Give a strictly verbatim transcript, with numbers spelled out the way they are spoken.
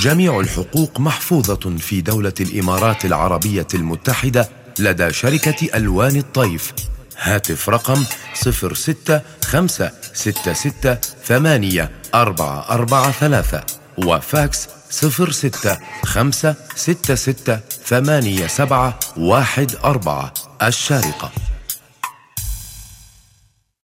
جميع الحقوق محفوظة في دولة الإمارات العربية المتحدة لدى شركة ألوان الطيف. هاتف رقم صفر ستة خمسة ستة ستة ثمانية أربعة أربعة ثلاثة وفاكس صفر ستة خمسة ستة ستة ثمانية سبعة واحد أربعة. الشارقة.